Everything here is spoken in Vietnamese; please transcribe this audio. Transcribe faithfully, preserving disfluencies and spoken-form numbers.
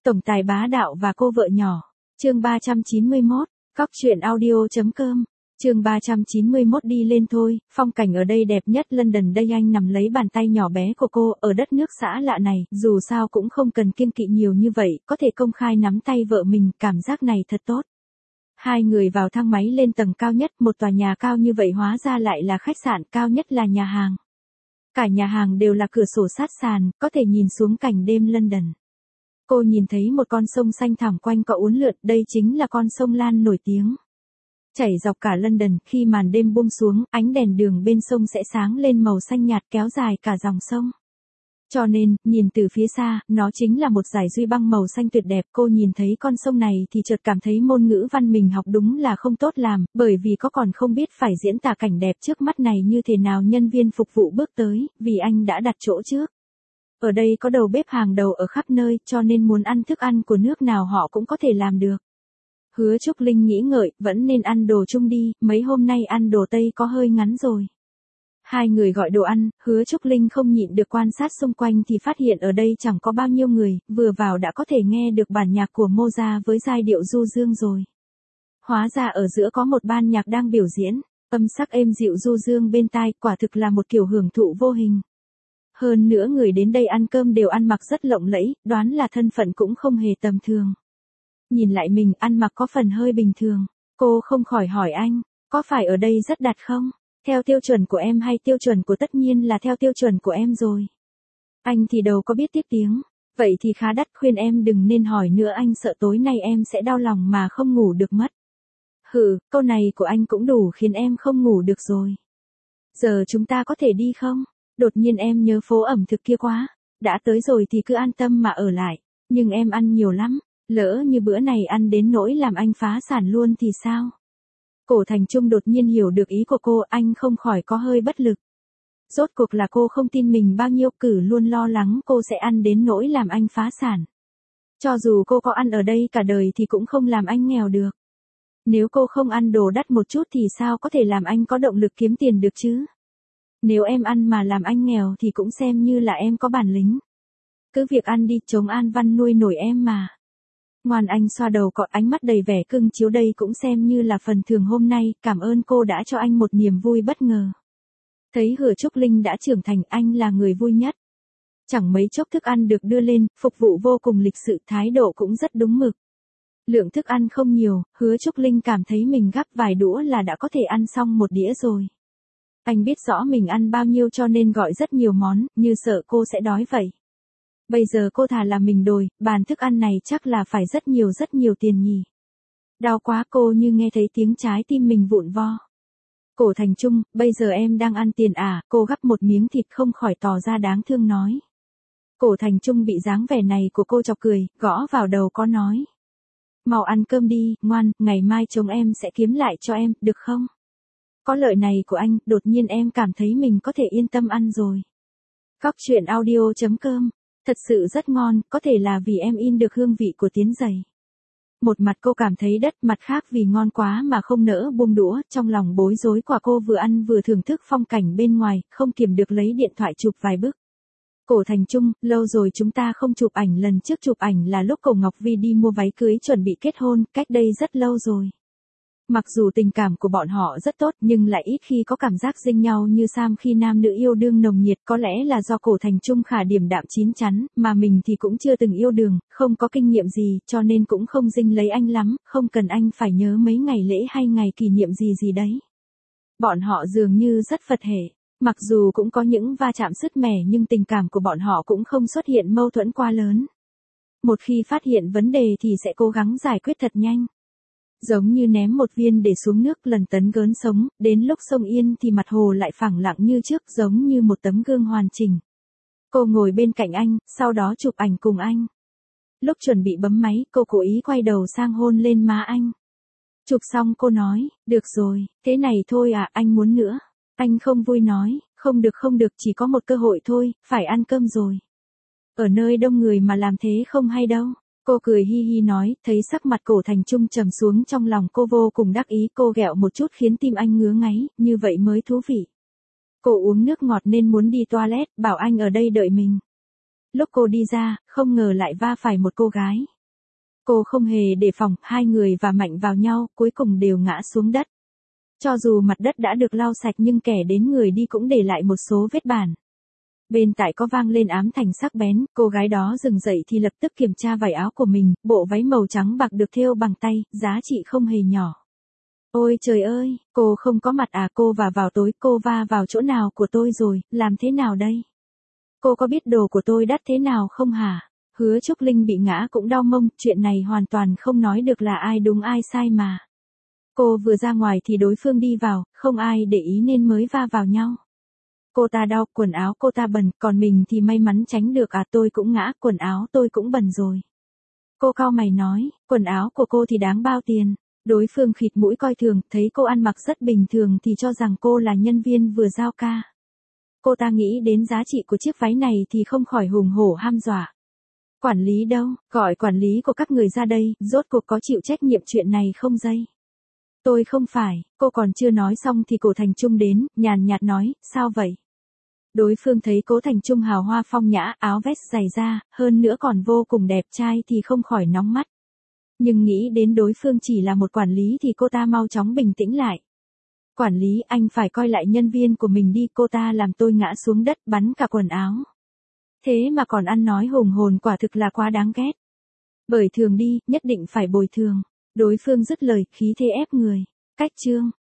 Tổng tài bá đạo và cô vợ nhỏ. Chương ba trăm chín mươi mốt, Cóc truyện audio chấm com. Chương ba trăm chín mươi mốt đi lên thôi, phong cảnh ở đây đẹp nhất London đây. Anh nằm lấy bàn tay nhỏ bé của cô, ở đất nước xã lạ này, dù sao cũng không cần kiêng kỵ nhiều như vậy, có thể công khai nắm tay vợ mình, cảm giác này thật tốt. Hai người vào thang máy lên tầng cao nhất, một tòa nhà cao như vậy hóa ra lại là khách sạn, cao nhất là nhà hàng. Cả nhà hàng đều là cửa sổ sát sàn, có thể nhìn xuống cảnh đêm London. Cô nhìn thấy một con sông xanh thẳm quanh co uốn lượn, đây chính là con sông Lan nổi tiếng. Chảy dọc cả London, khi màn đêm buông xuống, ánh đèn đường bên sông sẽ sáng lên màu xanh nhạt kéo dài cả dòng sông. Cho nên, nhìn từ phía xa, nó chính là một dải duy băng màu xanh tuyệt đẹp. Cô nhìn thấy con sông này thì chợt cảm thấy môn ngữ văn mình học đúng là không tốt làm, bởi vì có còn không biết phải diễn tả cảnh đẹp trước mắt này như thế nào. Nhân viên phục vụ bước tới, vì anh đã đặt chỗ trước. Ở đây có đầu bếp hàng đầu ở khắp nơi, cho nên muốn ăn thức ăn của nước nào họ cũng có thể làm được. Hứa Trúc Linh nghĩ ngợi, vẫn nên ăn đồ Trung đi, mấy hôm nay ăn đồ Tây có hơi ngắn rồi. Hai người gọi đồ ăn, Hứa Trúc Linh không nhịn được quan sát xung quanh thì phát hiện ở đây chẳng có bao nhiêu người, vừa vào đã có thể nghe được bản nhạc của Mozart với giai điệu du dương rồi. Hóa ra ở giữa có một ban nhạc đang biểu diễn, âm sắc êm dịu du dương bên tai, quả thực là một kiểu hưởng thụ vô hình. Hơn nữa người đến đây ăn cơm đều ăn mặc rất lộng lẫy, đoán là thân phận cũng không hề tầm thường. Nhìn lại mình ăn mặc có phần hơi bình thường, cô không khỏi hỏi anh, có phải ở đây rất đắt không? Theo tiêu chuẩn của em hay tiêu chuẩn của tất nhiên là theo tiêu chuẩn của em rồi. Anh thì đâu có biết tiếp tiếng, vậy thì khá đắt, khuyên em đừng nên hỏi nữa, anh sợ tối nay em sẽ đau lòng mà không ngủ được mất. Hừ, câu này của anh cũng đủ khiến em không ngủ được rồi. Giờ chúng ta có thể đi không? Đột nhiên em nhớ phố ẩm thực kia quá, đã tới rồi thì cứ an tâm mà ở lại, nhưng em ăn nhiều lắm, lỡ như bữa này ăn đến nỗi làm anh phá sản luôn thì sao? Cổ Thành Trung đột nhiên hiểu được ý của cô, anh không khỏi có hơi bất lực. Rốt cuộc là cô không tin mình bao nhiêu, cử luôn lo lắng cô sẽ ăn đến nỗi làm anh phá sản. Cho dù cô có ăn ở đây cả đời thì cũng không làm anh nghèo được. Nếu cô không ăn đồ đắt một chút thì sao có thể làm anh có động lực kiếm tiền được chứ? Nếu em ăn mà làm anh nghèo thì cũng xem như là em có bản lĩnh. Cứ việc ăn đi, chống An Văn nuôi nổi em mà. Ngoan, anh xoa đầu cọ, ánh mắt đầy vẻ cưng chiếu, đây cũng xem như là phần thưởng hôm nay, cảm ơn cô đã cho anh một niềm vui bất ngờ. Thấy Hứa Trúc Linh đã trưởng thành, anh là người vui nhất. Chẳng mấy chốc thức ăn được đưa lên, phục vụ vô cùng lịch sự, thái độ cũng rất đúng mực. Lượng thức ăn không nhiều, Hứa Trúc Linh cảm thấy mình gắp vài đũa là đã có thể ăn xong một đĩa rồi. Anh biết rõ mình ăn bao nhiêu cho nên gọi rất nhiều món, như sợ cô sẽ đói vậy. Bây giờ cô thà là mình đòi, bàn thức ăn này chắc là phải rất nhiều rất nhiều tiền nhỉ. Đau quá, cô như nghe thấy tiếng trái tim mình vụn vo. Cổ Thành Trung, bây giờ em đang ăn tiền à? Cô gắp một miếng thịt không khỏi tỏ ra đáng thương nói. Cổ Thành Trung bị dáng vẻ này của cô chọc cười, gõ vào đầu có nói. Mau ăn cơm đi, ngoan, ngày mai chồng em sẽ kiếm lại cho em, được không? Có lời này của anh, đột nhiên em cảm thấy mình có thể yên tâm ăn rồi. Cóc truyện audio chấm com. Thật sự rất ngon, có thể là vì em in được hương vị của Tiến giày. Một mặt cô cảm thấy đất, mặt khác vì ngon quá mà không nỡ buông đũa, trong lòng bối rối quả cô vừa ăn vừa thưởng thức phong cảnh bên ngoài, không kiềm được lấy điện thoại chụp vài bức. Cổ Thành Trung, lâu rồi chúng ta không chụp ảnh, lần trước chụp ảnh là lúc Cổ Ngọc Vi đi mua váy cưới chuẩn bị kết hôn, cách đây rất lâu rồi. Mặc dù tình cảm của bọn họ rất tốt nhưng lại ít khi có cảm giác dinh nhau như Sam khi nam nữ yêu đương nồng nhiệt, có lẽ là do Cổ Thành Trung khả điểm đạm chín chắn, mà mình thì cũng chưa từng yêu đương, không có kinh nghiệm gì, cho nên cũng không dinh lấy anh lắm, không cần anh phải nhớ mấy ngày lễ hay ngày kỷ niệm gì gì đấy. Bọn họ dường như rất Phật hệ, mặc dù cũng có những va chạm sứt mẻ nhưng tình cảm của bọn họ cũng không xuất hiện mâu thuẫn quá lớn. Một khi phát hiện vấn đề thì sẽ cố gắng giải quyết thật nhanh. Giống như ném một viên để xuống nước lần tấn gớn sống, đến lúc sông yên thì mặt hồ lại phẳng lặng như trước, giống như một tấm gương hoàn chỉnh. Cô ngồi bên cạnh anh, sau đó chụp ảnh cùng anh. Lúc chuẩn bị bấm máy, cô cố ý quay đầu sang hôn lên má anh. Chụp xong cô nói, được rồi, thế này thôi à, anh muốn nữa. Anh không vui nói, không được không được, chỉ có một cơ hội thôi, phải ăn cơm rồi. Ở nơi đông người mà làm thế không hay đâu. Cô cười hi hi nói, thấy sắc mặt Cổ Thành Trung trầm xuống, trong lòng cô vô cùng đắc ý, cô ghẹo một chút khiến tim anh ngứa ngáy, như vậy mới thú vị. Cô uống nước ngọt nên muốn đi toilet, bảo anh ở đây đợi mình. Lúc cô đi ra, không ngờ lại va phải một cô gái. Cô không hề đề phòng, hai người va mạnh vào nhau, cuối cùng đều ngã xuống đất. Cho dù mặt đất đã được lau sạch nhưng kẻ đến người đi cũng để lại một số vết bàn. Bên tai có vang lên ám thanh sắc bén, cô gái đó dừng dậy thì lập tức kiểm tra vải áo của mình, bộ váy màu trắng bạc được thêu bằng tay, giá trị không hề nhỏ. Ôi trời ơi, cô không có mặt à, cô va vào tối, cô va vào chỗ nào của tôi rồi, làm thế nào đây? Cô có biết đồ của tôi đắt thế nào không hả? Hứa Trúc Linh bị ngã cũng đau mông, chuyện này hoàn toàn không nói được là ai đúng ai sai mà. Cô vừa ra ngoài thì đối phương đi vào, không ai để ý nên mới va vào nhau. Cô ta đau, quần áo cô ta bẩn, còn mình thì may mắn tránh được à, tôi cũng ngã, quần áo tôi cũng bẩn rồi. Cô cau mày nói, quần áo của cô thì đáng bao tiền? Đối phương khịt mũi coi thường, thấy cô ăn mặc rất bình thường thì cho rằng cô là nhân viên vừa giao ca. Cô ta nghĩ đến giá trị của chiếc váy này thì không khỏi hùng hổ ham dọa. Quản lý đâu, gọi quản lý của các người ra đây, rốt cuộc có chịu trách nhiệm chuyện này không dây? Tôi không phải, cô còn chưa nói xong thì Cố Thành Trung đến, nhàn nhạt nói, sao vậy? Đối phương thấy Cố Thành Trung hào hoa phong nhã, áo vest dày da, hơn nữa còn vô cùng đẹp trai thì không khỏi nóng mắt. Nhưng nghĩ đến đối phương chỉ là một quản lý thì cô ta mau chóng bình tĩnh lại. Quản lý, anh phải coi lại nhân viên của mình đi, cô ta làm tôi ngã xuống đất bắn cả quần áo. Thế mà còn ăn nói hùng hồn, quả thực là quá đáng ghét. Bởi thường đi, nhất định phải bồi thường. Đối phương dứt lời, khí thế ép người. Cách chương.